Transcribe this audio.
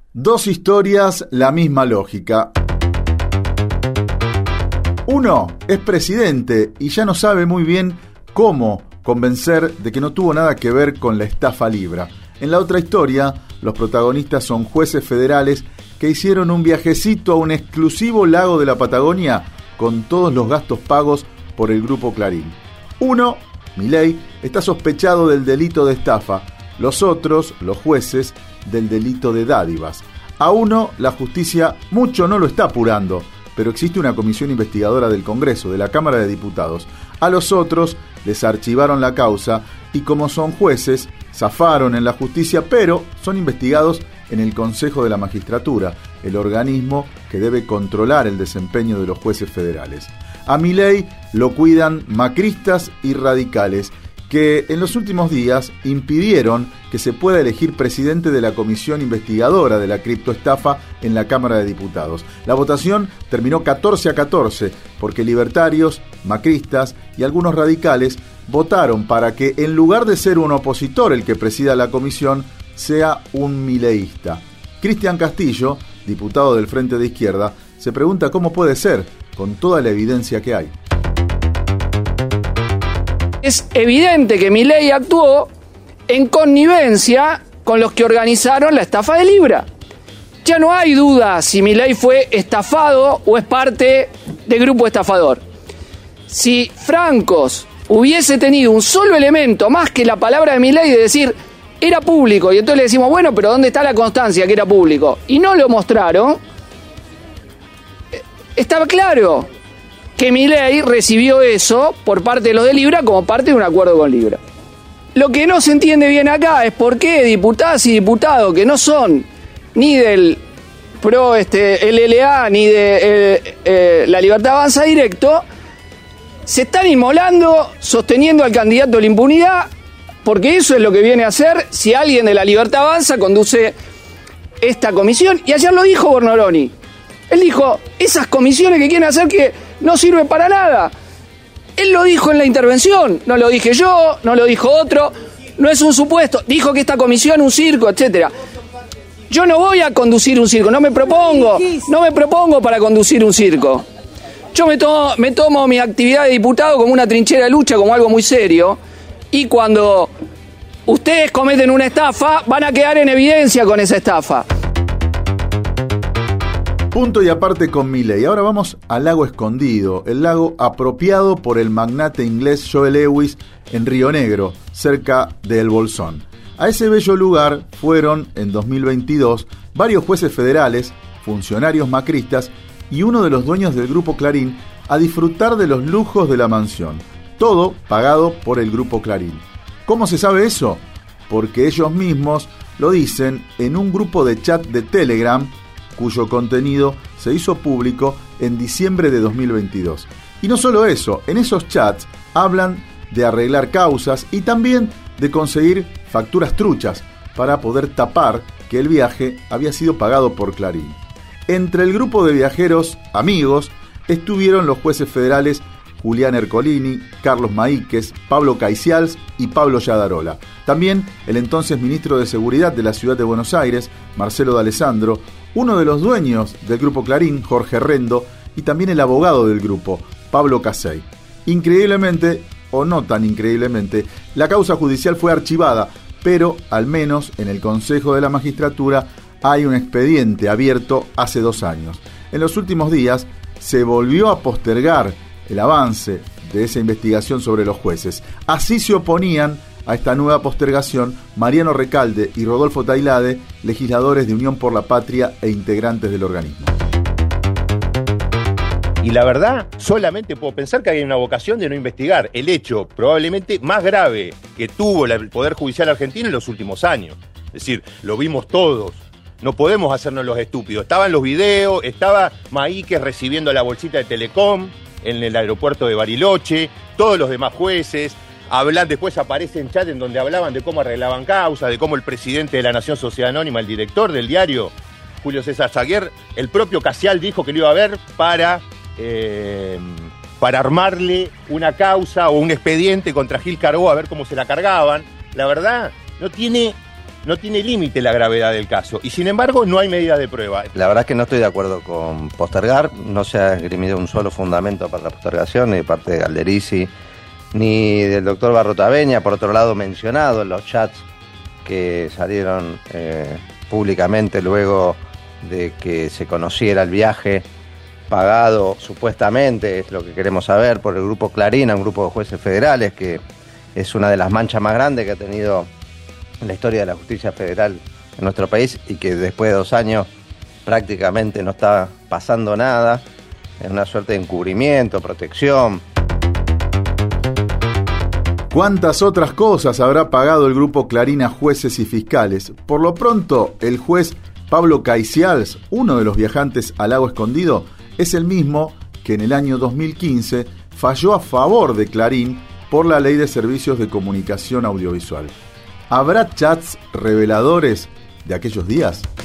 Dos historias, la misma lógica. Uno es presidente y ya no sabe muy bien cómo convencer de que no tuvo nada que ver con la estafa Libra. En la otra historia, los protagonistas son jueces federales que hicieron un viajecito a un exclusivo lago de la Patagonia con todos los gastos pagos por el Grupo Clarín. Uno, Milei, está sospechado del delito de estafa. Los otros, los jueces, del delito de dádivas. A uno, la justicia mucho no lo está apurando, pero existe una comisión investigadora del Congreso, de la Cámara de Diputados. A los otros, les archivaron la causa y como son jueces, zafaron en la justicia, pero son investigados en el Consejo de la Magistratura, el organismo que debe controlar el desempeño de los jueces federales. A Milei lo cuidan macristas y radicales, que en los últimos días impidieron que se pueda elegir presidente de la comisión investigadora de la criptoestafa en la Cámara de Diputados. La votación terminó 14-14, porque libertarios, macristas y algunos radicales votaron para que, en lugar de ser un opositor el que presida la comisión, sea un mileísta. Cristian Castillo, diputado del Frente de Izquierda, se pregunta cómo puede ser, con toda la evidencia que hay. Es evidente que Milei actuó en connivencia con los que organizaron la estafa de Libra. Ya no hay duda si Milei fue estafado o es parte del grupo estafador. Si Francos hubiese tenido un solo elemento más que la palabra de Milei de decir era público, y entonces le decimos, bueno, pero ¿dónde está la constancia que era público? Y no lo mostraron, estaba claro que Milei recibió eso por parte de los de Libra como parte de un acuerdo con Libra. Lo que no se entiende bien acá es por qué diputadas y diputados que no son ni del PRO LLA ni de La Libertad Avanza Directo se están inmolando sosteniendo al candidato a la impunidad, porque eso es lo que viene a hacer si alguien de La Libertad Avanza conduce esta comisión. Y ayer lo dijo Bornoloni. Él dijo, esas comisiones que quieren hacer que no sirven para nada. Él lo dijo en la intervención, no lo dije yo, no lo dijo otro, no es un supuesto. Dijo que esta comisión es un circo, etcétera. Yo no voy a conducir un circo, no me propongo para conducir un circo. Yo me tomo mi actividad de diputado como una trinchera de lucha, como algo muy serio, y cuando ustedes cometen una estafa, van a quedar en evidencia con esa estafa. Punto y aparte con Milei. Ahora vamos al lago escondido, el lago apropiado por el magnate inglés Joe Lewis en Río Negro, cerca de El Bolsón. A ese bello lugar fueron, en 2022, varios jueces federales, funcionarios macristas y uno de los dueños del Grupo Clarín a disfrutar de los lujos de la mansión. Todo pagado por el Grupo Clarín. ¿Cómo se sabe eso? Porque ellos mismos lo dicen en un grupo de chat de Telegram, cuyo contenido se hizo público en diciembre de 2022. Y no solo eso, en esos chats hablan de arreglar causas y también de conseguir facturas truchas para poder tapar que el viaje había sido pagado por Clarín. Entre el grupo de viajeros amigos estuvieron los jueces federales Julián Ercolini, Carlos Maíquez, Pablo Caicials y Pablo Yadarola. También el entonces ministro de Seguridad de la Ciudad de Buenos Aires, Marcelo D'Alessandro, uno de los dueños del Grupo Clarín, Jorge Rendo, y también el abogado del grupo, Pablo Casey. Increíblemente, o no tan increíblemente, la causa judicial fue archivada, pero al menos en el Consejo de la Magistratura hay un expediente abierto hace 2 años. En los últimos días se volvió a postergar el avance de esa investigación sobre los jueces. Así se oponían a esta nueva postergación Mariano Recalde y Rodolfo Tailade, legisladores de Unión por la Patria e integrantes del organismo. Y la verdad, solamente puedo pensar que hay una vocación de no investigar el hecho probablemente más grave que tuvo el Poder Judicial argentino en los últimos años. Es decir, lo vimos todos. No podemos hacernos los estúpidos. Estaban los videos, estaba Maíquez recibiendo la bolsita de Telecom en el aeropuerto de Bariloche, todos los demás jueces. Después aparece en chat en donde hablaban de cómo arreglaban causas, de cómo el presidente de la Nación Sociedad Anónima, el director del diario, Julio César Saguier, el propio Casial dijo que lo iba a ver para armarle una causa o un expediente contra Gil Carbó, a ver cómo se la cargaban. La verdad, no tiene no tiene límite la gravedad del caso. Y sin embargo, no hay medida de prueba. La verdad es que no estoy de acuerdo con postergar. No se ha esgrimido un solo fundamento para la postergación, ni de parte de Galderisi, ni del doctor Barrotaveña. Por otro lado, mencionado en los chats que salieron públicamente luego de que se conociera el viaje pagado, supuestamente, es lo que queremos saber, por el Grupo Clarín, un grupo de jueces federales, que es una de las manchas más grandes que ha tenido en la historia de la justicia federal en nuestro país, y que después de 2 años prácticamente no está pasando nada, es una suerte de encubrimiento, protección. ¿Cuántas otras cosas habrá pagado el Grupo Clarín a jueces y fiscales? Por lo pronto, el juez Pablo Caicials, uno de los viajantes al Lago Escondido, es el mismo que en el año 2015 falló a favor de Clarín por la Ley de Servicios de Comunicación Audiovisual. ¿Habrá chats reveladores de aquellos días?